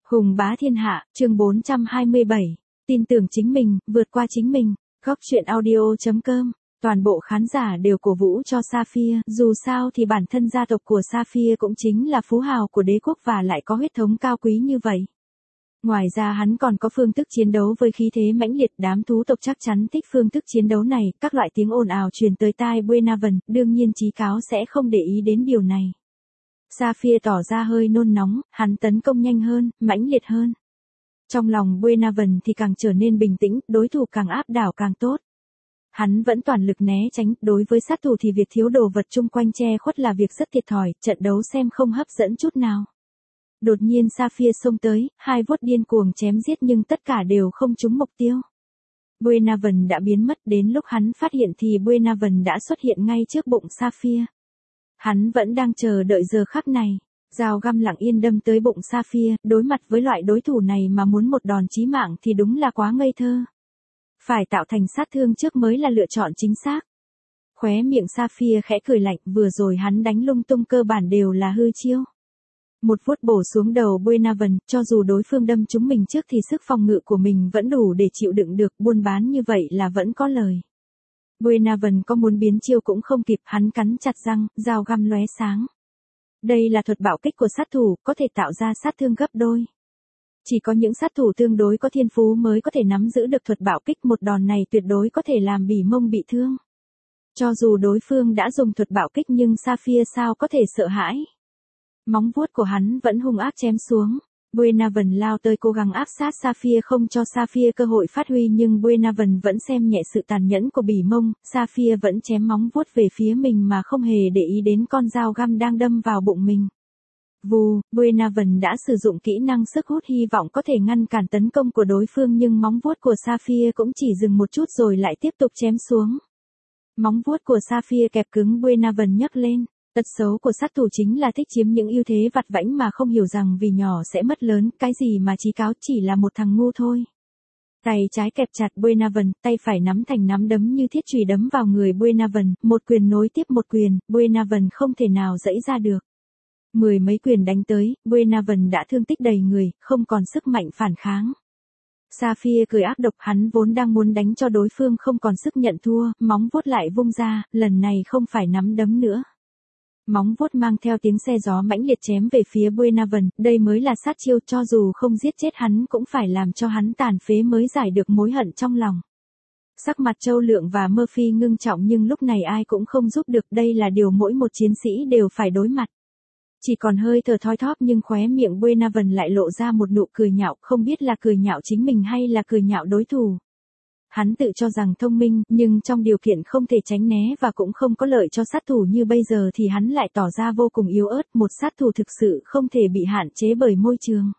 Hùng bá thiên hạ, chương 427. Tin tưởng chính mình, vượt qua chính mình. Góc truyện audio.com. Toàn bộ khán giả đều cổ vũ cho Sapphire, dù sao thì bản thân gia tộc của Sapphire cũng chính là phú hào của đế quốc và lại có huyết thống cao quý như vậy. Ngoài ra hắn còn có phương thức chiến đấu với khí thế mãnh liệt, đám thú tộc chắc chắn thích phương thức chiến đấu này, các loại tiếng ồn ào truyền tới tai Buenaven, đương nhiên Chí Cáo sẽ không để ý đến điều này. Sapphire tỏ ra hơi nôn nóng, hắn tấn công nhanh hơn, mãnh liệt hơn. Trong lòng Buenaven thì càng trở nên bình tĩnh, đối thủ càng áp đảo càng tốt. Hắn vẫn toàn lực né tránh, đối với sát thủ thì việc thiếu đồ vật chung quanh che khuất là việc rất thiệt thòi, trận đấu xem không hấp dẫn chút nào. Đột nhiên Sapphire xông tới, hai vuốt điên cuồng chém giết nhưng tất cả đều không trúng mục tiêu. Buenaven đã biến mất, đến lúc hắn phát hiện thì Buenaven đã xuất hiện ngay trước bụng Sapphire. Hắn vẫn đang chờ đợi giờ khắc này. Dao găm lặng yên đâm tới bụng Sapphire, đối mặt với loại đối thủ này mà muốn một đòn chí mạng thì đúng là quá ngây thơ. Phải tạo thành sát thương trước mới là lựa chọn chính xác. Khóe miệng Sapphire khẽ cười lạnh, vừa rồi hắn đánh lung tung cơ bản đều là hư chiêu. Một vuốt bổ xuống đầu Buenaven, cho dù đối phương đâm trúng mình trước thì sức phòng ngự của mình vẫn đủ để chịu đựng được, buôn bán như vậy là vẫn có lời. Buenaven có muốn biến chiêu cũng không kịp, hắn cắn chặt răng, dao găm lóe sáng. Đây là thuật bạo kích của sát thủ, có thể tạo ra sát thương gấp đôi. Chỉ có những sát thủ tương đối có thiên phú mới có thể nắm giữ được thuật bạo kích, một đòn này tuyệt đối có thể làm bỉ mông bị thương. Cho dù đối phương đã dùng thuật bạo kích nhưng Sapphire sao có thể sợ hãi. Móng vuốt của hắn vẫn hung ác chém xuống. Buenaven lao tới cố gắng áp sát Sapphire không cho Sapphire cơ hội phát huy nhưng Buenaven vẫn xem nhẹ sự tàn nhẫn của bỉ mông, Sapphire vẫn chém móng vuốt về phía mình mà không hề để ý đến con dao găm đang đâm vào bụng mình. Vù, Buenaven đã sử dụng kỹ năng sức hút hy vọng có thể ngăn cản tấn công của đối phương nhưng móng vuốt của Sapphire cũng chỉ dừng một chút rồi lại tiếp tục chém xuống. Móng vuốt của Sapphire kẹp cứng Buenaven nhấc lên. Tật xấu của sát thủ chính là thích chiếm những ưu thế vặt vãnh mà không hiểu rằng vì nhỏ sẽ mất lớn, cái gì mà Chí Cáo chỉ là một thằng ngu thôi. Tay trái kẹp chặt Buenaven, tay phải nắm thành nắm đấm như thiết chùy đấm vào người Buenaven, một quyền nối tiếp một quyền, Buenaven không thể nào giãy ra được. Mười mấy quyền đánh tới, Buenaven đã thương tích đầy người, không còn sức mạnh phản kháng. Sapphire cười ác độc, hắn vốn đang muốn đánh cho đối phương không còn sức nhận thua, móng vuốt lại vung ra, lần này không phải nắm đấm nữa. Móng vuốt mang theo tiếng xe gió mãnh liệt chém về phía Buenaven, đây mới là sát chiêu, cho dù không giết chết hắn cũng phải làm cho hắn tàn phế mới giải được mối hận trong lòng. Sắc mặt Châu Lượng và Murphy ngưng trọng nhưng lúc này ai cũng không giúp được, đây là điều mỗi một chiến sĩ đều phải đối mặt. Chỉ còn hơi thở thoi thóp nhưng khóe miệng Buenaven lại lộ ra một nụ cười nhạo, không biết là cười nhạo chính mình hay là cười nhạo đối thủ. Hắn tự cho rằng thông minh, nhưng trong điều kiện không thể tránh né và cũng không có lợi cho sát thủ như bây giờ thì hắn lại tỏ ra vô cùng yếu ớt, một sát thủ thực sự không thể bị hạn chế bởi môi trường.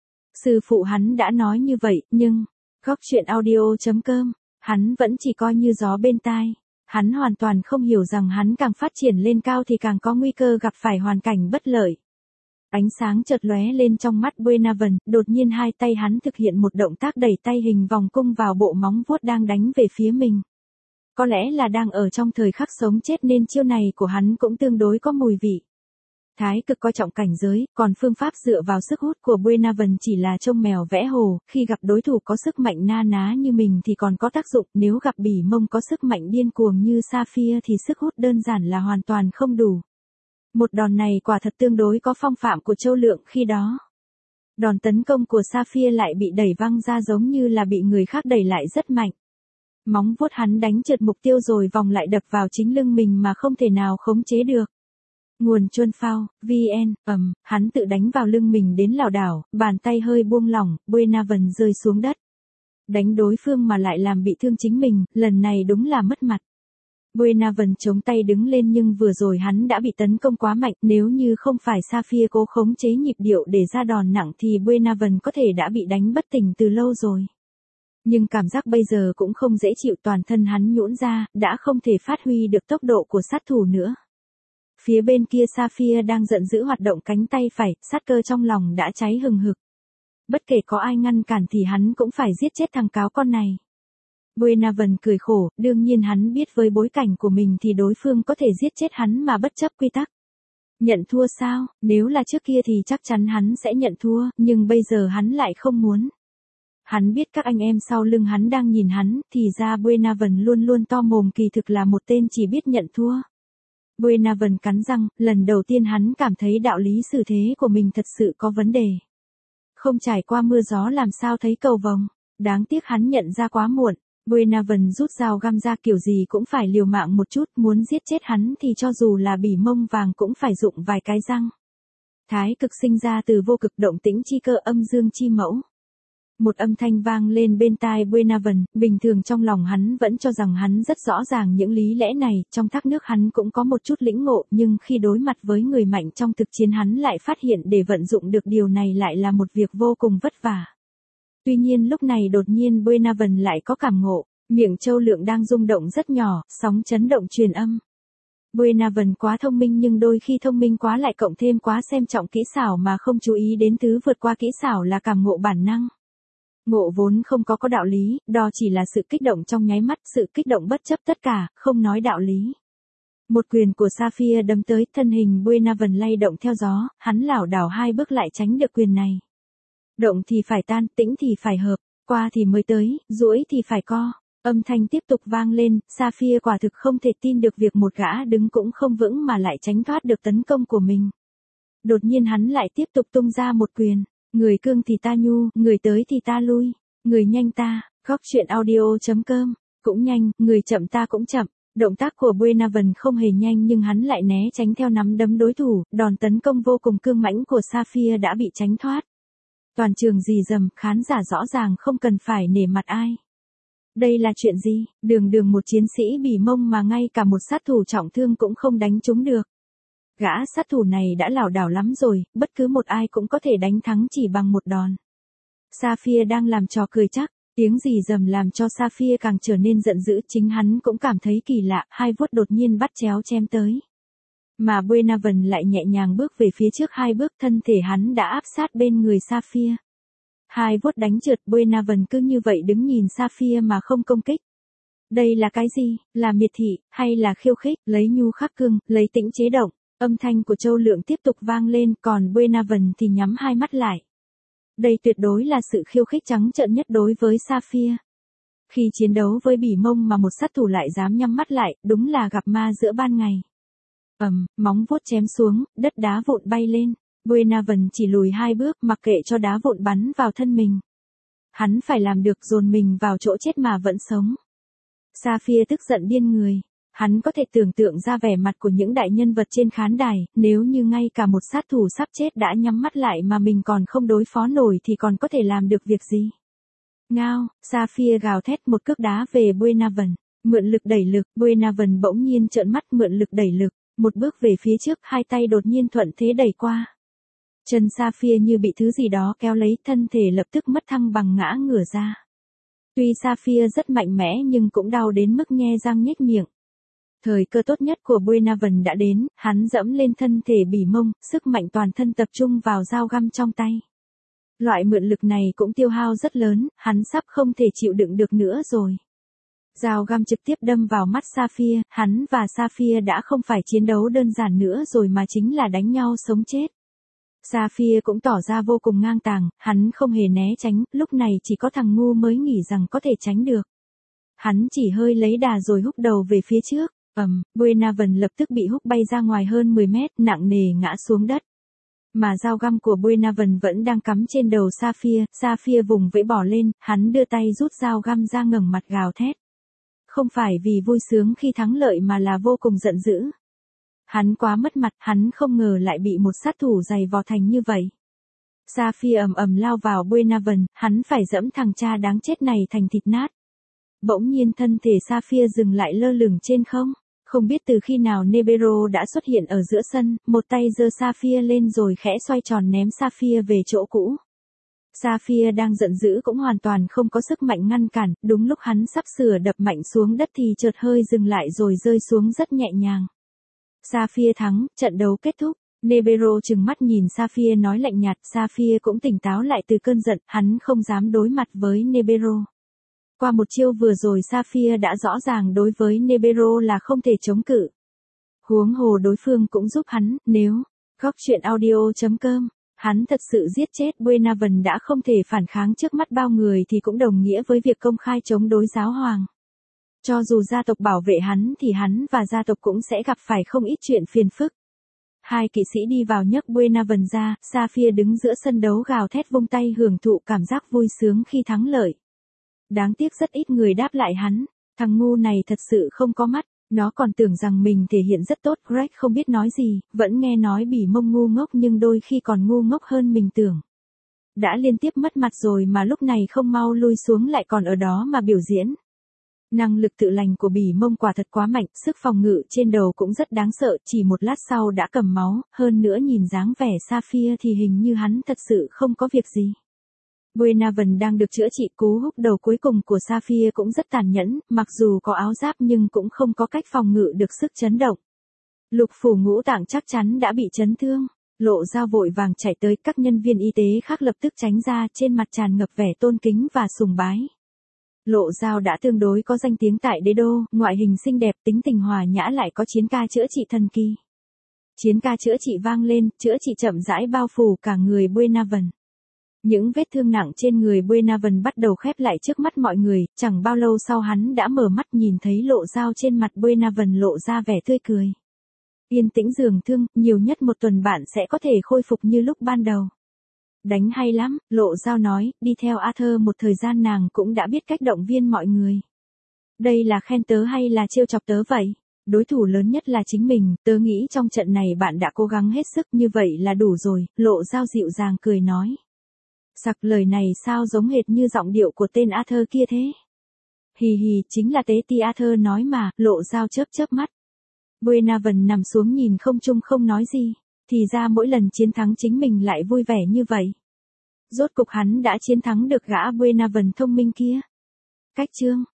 Sư phụ hắn đã nói như vậy, nhưng, góc truyện audio.com, hắn vẫn chỉ coi như gió bên tai. Hắn hoàn toàn không hiểu rằng hắn càng phát triển lên cao thì càng có nguy cơ gặp phải hoàn cảnh bất lợi. Ánh sáng chợt lóe lên trong mắt Buenaven, đột nhiên hai tay hắn thực hiện một động tác đẩy tay hình vòng cung vào bộ móng vuốt đang đánh về phía mình. Có lẽ là đang ở trong thời khắc sống chết nên chiêu này của hắn cũng tương đối có mùi vị. Thái cực coi trọng cảnh giới, còn phương pháp dựa vào sức hút của Buenaven chỉ là trông mèo vẽ hồ, khi gặp đối thủ có sức mạnh na ná như mình thì còn có tác dụng, nếu gặp bỉ mông có sức mạnh điên cuồng như Sapphire thì sức hút đơn giản là hoàn toàn không đủ. Một đòn này quả thật tương đối có phong phạm của Châu Lượng khi đó. Đòn tấn công của Sapphire lại bị đẩy văng ra giống như là bị người khác đẩy lại rất mạnh. Móng vuốt hắn đánh trượt mục tiêu rồi vòng lại đập vào chính lưng mình mà không thể nào khống chế được. Nguồn Chuân Phao, VN, hắn tự đánh vào lưng mình đến lảo đảo, bàn tay hơi buông lỏng, Buenaven rơi xuống đất. Đánh đối phương mà lại làm bị thương chính mình, lần này đúng là mất mặt. Buenaven chống tay đứng lên nhưng vừa rồi hắn đã bị tấn công quá mạnh, nếu như không phải Sapphire cố khống chế nhịp điệu để ra đòn nặng thì Buenaven có thể đã bị đánh bất tỉnh từ lâu rồi. Nhưng cảm giác bây giờ cũng không dễ chịu, toàn thân hắn nhũn ra, đã không thể phát huy được tốc độ của sát thủ nữa. Phía bên kia Sapphire đang giận dữ hoạt động cánh tay phải, sát cơ trong lòng đã cháy hừng hực. Bất kể có ai ngăn cản thì hắn cũng phải giết chết thằng cáo con này. Buenaven cười khổ, đương nhiên hắn biết với bối cảnh của mình thì đối phương có thể giết chết hắn mà bất chấp quy tắc. Nhận thua sao? Nếu là trước kia thì chắc chắn hắn sẽ nhận thua, nhưng bây giờ hắn lại không muốn. Hắn biết các anh em sau lưng hắn đang nhìn hắn, thì ra Buenaven luôn luôn to mồm kỳ thực là một tên chỉ biết nhận thua. Buenaven cắn răng, lần đầu tiên hắn cảm thấy đạo lý xử thế của mình thật sự có vấn đề. Không trải qua mưa gió làm sao thấy cầu vồng, đáng tiếc hắn nhận ra quá muộn. Buenaven rút dao găm ra kiểu gì cũng phải liều mạng một chút, muốn giết chết hắn thì cho dù là bỉ mông vàng cũng phải dụng vài cái răng. Thái cực sinh ra từ vô cực, động tĩnh chi cơ, âm dương chi mẫu. Một âm thanh vang lên bên tai Buenaven, bình thường trong lòng hắn vẫn cho rằng hắn rất rõ ràng những lý lẽ này, trong thác nước hắn cũng có một chút lĩnh ngộ, nhưng khi đối mặt với người mạnh trong thực chiến hắn lại phát hiện để vận dụng được điều này lại là một việc vô cùng vất vả. Tuy nhiên lúc này đột nhiên Buenaven lại có cảm ngộ, miệng Châu Lượng đang rung động rất nhỏ, sóng chấn động truyền âm. Buenaven quá thông minh nhưng đôi khi thông minh quá lại cộng thêm quá xem trọng kỹ xảo mà không chú ý đến thứ vượt qua kỹ xảo là cảm ngộ bản năng. Ngộ vốn không có đạo lý, đó chỉ là sự kích động trong nháy mắt, sự kích động bất chấp tất cả, không nói đạo lý. Một quyền của Sapphire đấm tới, thân hình Buenaven lay động theo gió, hắn lảo đảo hai bước lại tránh được quyền này. Động thì phải tan, tĩnh thì phải hợp, qua thì mới tới, duỗi thì phải co. Âm thanh tiếp tục vang lên, Sapphire quả thực không thể tin được việc một gã đứng cũng không vững mà lại tránh thoát được tấn công của mình. Đột nhiên hắn lại tiếp tục tung ra một quyền. Người cương thì ta nhu, người tới thì ta lui, người nhanh ta, góc truyện audio.com, cũng nhanh, người chậm ta cũng chậm. Động tác của Buenaven không hề nhanh nhưng hắn lại né tránh theo nắm đấm đối thủ, đòn tấn công vô cùng cương mãnh của Sapphire đã bị tránh thoát. Toàn trường rì rầm, khán giả rõ ràng không cần phải nể mặt ai. Đây là chuyện gì? Đường một chiến sĩ bỉ mông mà ngay cả một sát thủ trọng thương cũng không đánh trúng được. Gã sát thủ này đã lảo đảo lắm rồi, bất cứ một ai cũng có thể đánh thắng chỉ bằng một đòn. Sapphire đang làm trò cười chắc, tiếng rì rầm làm cho Sapphire càng trở nên giận dữ, chính hắn cũng cảm thấy kỳ lạ, hai vuốt đột nhiên bắt chéo chém tới. Mà Buenaven lại nhẹ nhàng bước về phía trước hai bước, thân thể hắn đã áp sát bên người Sapphire. Hai vuốt đánh trượt, Buenaven cứ như vậy đứng nhìn Sapphire mà không công kích. Đây là cái gì? Là miệt thị, hay là khiêu khích, lấy nhu khắc cương, lấy tĩnh chế động? Âm thanh của Châu Lượng tiếp tục vang lên, còn Buenaven thì nhắm hai mắt lại. Đây tuyệt đối là sự khiêu khích trắng trợn nhất đối với Sapphire. Khi chiến đấu với bỉ mông mà một sát thủ lại dám nhắm mắt lại, đúng là gặp ma giữa ban ngày. Móng vuốt chém xuống, đất đá vụn bay lên. Buenaven chỉ lùi hai bước mặc kệ cho đá vụn bắn vào thân mình. Hắn phải làm được dồn mình vào chỗ chết mà vẫn sống. Sapphire tức giận điên người. Hắn có thể tưởng tượng ra vẻ mặt của những đại nhân vật trên khán đài, nếu như ngay cả một sát thủ sắp chết đã nhắm mắt lại mà mình còn không đối phó nổi thì còn có thể làm được việc gì. Ngao, Sapphire gào thét một cước đá về Buenaven, mượn lực đẩy lực, Buenaven bỗng nhiên trợn mắt mượn lực đẩy lực, một bước về phía trước, hai tay đột nhiên thuận thế đẩy qua. Chân Sapphire như bị thứ gì đó kéo lấy, thân thể lập tức mất thăng bằng ngã ngửa ra. Tuy Sapphire rất mạnh mẽ nhưng cũng đau đến mức nhe răng nhếch miệng. Thời cơ tốt nhất của Buenaven đã đến, hắn dẫm lên thân thể bỉ mông, sức mạnh toàn thân tập trung vào dao găm trong tay. Loại mượn lực này cũng tiêu hao rất lớn, hắn sắp không thể chịu đựng được nữa rồi. Dao găm trực tiếp đâm vào mắt Sapphire, hắn và Sapphire đã không phải chiến đấu đơn giản nữa rồi mà chính là đánh nhau sống chết. Sapphire cũng tỏ ra vô cùng ngang tàng, hắn không hề né tránh, lúc này chỉ có thằng ngu mới nghĩ rằng có thể tránh được. Hắn chỉ hơi lấy đà rồi húc đầu về phía trước. Buenaven lập tức bị húc bay ra ngoài hơn 10 mét, nặng nề ngã xuống đất. Mà dao găm của Buenaven vẫn đang cắm trên đầu Sapphire vùng vẫy bỏ lên, hắn đưa tay rút dao găm ra ngẩng mặt gào thét. Không phải vì vui sướng khi thắng lợi mà là vô cùng giận dữ. Hắn quá mất mặt, hắn không ngờ lại bị một sát thủ giày vò thành như vậy. Sapphire ầm lao vào Buenaven, hắn phải dẫm thằng cha đáng chết này thành thịt nát. Bỗng nhiên thân thể Sapphire dừng lại lơ lửng trên không. Không biết từ khi nào Nebero đã xuất hiện ở giữa sân, một tay giơ Sapphire lên rồi khẽ xoay tròn ném Sapphire về chỗ cũ. Sapphire đang giận dữ cũng hoàn toàn không có sức mạnh ngăn cản, đúng lúc hắn sắp sửa đập mạnh xuống đất thì chợt hơi dừng lại rồi rơi xuống rất nhẹ nhàng. Sapphire thắng, trận đấu kết thúc. Nebero trừng mắt nhìn Sapphire nói lạnh nhạt, Sapphire cũng tỉnh táo lại từ cơn giận, hắn không dám đối mặt với Nebero. Qua một chiêu vừa rồi Sapphire đã rõ ràng đối với Nebero là không thể chống cự. Huống hồ đối phương cũng giúp hắn, nếu Góc truyện audio.com. Hắn thật sự giết chết Buenaven đã không thể phản kháng trước mắt bao người thì cũng đồng nghĩa với việc công khai chống đối giáo hoàng. Cho dù gia tộc bảo vệ hắn thì hắn và gia tộc cũng sẽ gặp phải không ít chuyện phiền phức. Hai kỵ sĩ đi vào nhấc Buenaven ra, Saphir đứng giữa sân đấu gào thét vung tay hưởng thụ cảm giác vui sướng khi thắng lợi. Đáng tiếc rất ít người đáp lại hắn, thằng ngu này thật sự không có mắt, nó còn tưởng rằng mình thể hiện rất tốt. Greg không biết nói gì, vẫn nghe nói bỉ mông ngu ngốc nhưng đôi khi còn ngu ngốc hơn mình tưởng. Đã liên tiếp mất mặt rồi mà lúc này không mau lui xuống lại còn ở đó mà biểu diễn. Năng lực tự lành của bỉ mông quả thật quá mạnh, sức phòng ngự trên đầu cũng rất đáng sợ, chỉ một lát sau đã cầm máu, hơn nữa nhìn dáng vẻ Saphir thì hình như hắn thật sự không có việc gì. Buenaven đang được chữa trị, cú húc đầu cuối cùng của Saphir cũng rất tàn nhẫn, mặc dù có áo giáp nhưng cũng không có cách phòng ngự được sức chấn động. Lục phủ ngũ tạng chắc chắn đã bị chấn thương. Lộ Dao vội vàng chạy tới, các nhân viên y tế khác lập tức tránh ra, trên mặt tràn ngập vẻ tôn kính và sùng bái. Lộ Dao đã tương đối có danh tiếng tại đế đô, ngoại hình xinh đẹp, tính tình hòa nhã, lại có chiến ca chữa trị thần kỳ. Chiến ca chữa trị vang lên, chữa trị chậm rãi bao phủ cả người Buenaven. Những vết thương nặng trên người Buenaven bắt đầu khép lại trước mắt mọi người, chẳng bao lâu sau hắn đã mở mắt nhìn thấy Lộ Dao, trên mặt Buenaven lộ ra vẻ tươi cười. Yên tĩnh giường thương, nhiều nhất một tuần bạn sẽ có thể khôi phục như lúc ban đầu. Đánh hay lắm, Lộ Dao nói, đi theo Arthur một thời gian nàng cũng đã biết cách động viên mọi người. Đây là khen tớ hay là trêu chọc tớ vậy? Đối thủ lớn nhất là chính mình, tớ nghĩ trong trận này bạn đã cố gắng hết sức, như vậy là đủ rồi, Lộ Dao dịu dàng cười nói. Sặc, lời này sao giống hệt như giọng điệu của tên Arthur kia thế? Hì hì, chính là tế ti Arthur nói mà, Lộ Dao chớp chớp mắt. Buenaven nằm xuống nhìn không trung không nói gì, thì ra mỗi lần chiến thắng chính mình lại vui vẻ như vậy. Rốt cục hắn đã chiến thắng được gã Buenaven thông minh kia. Cách chương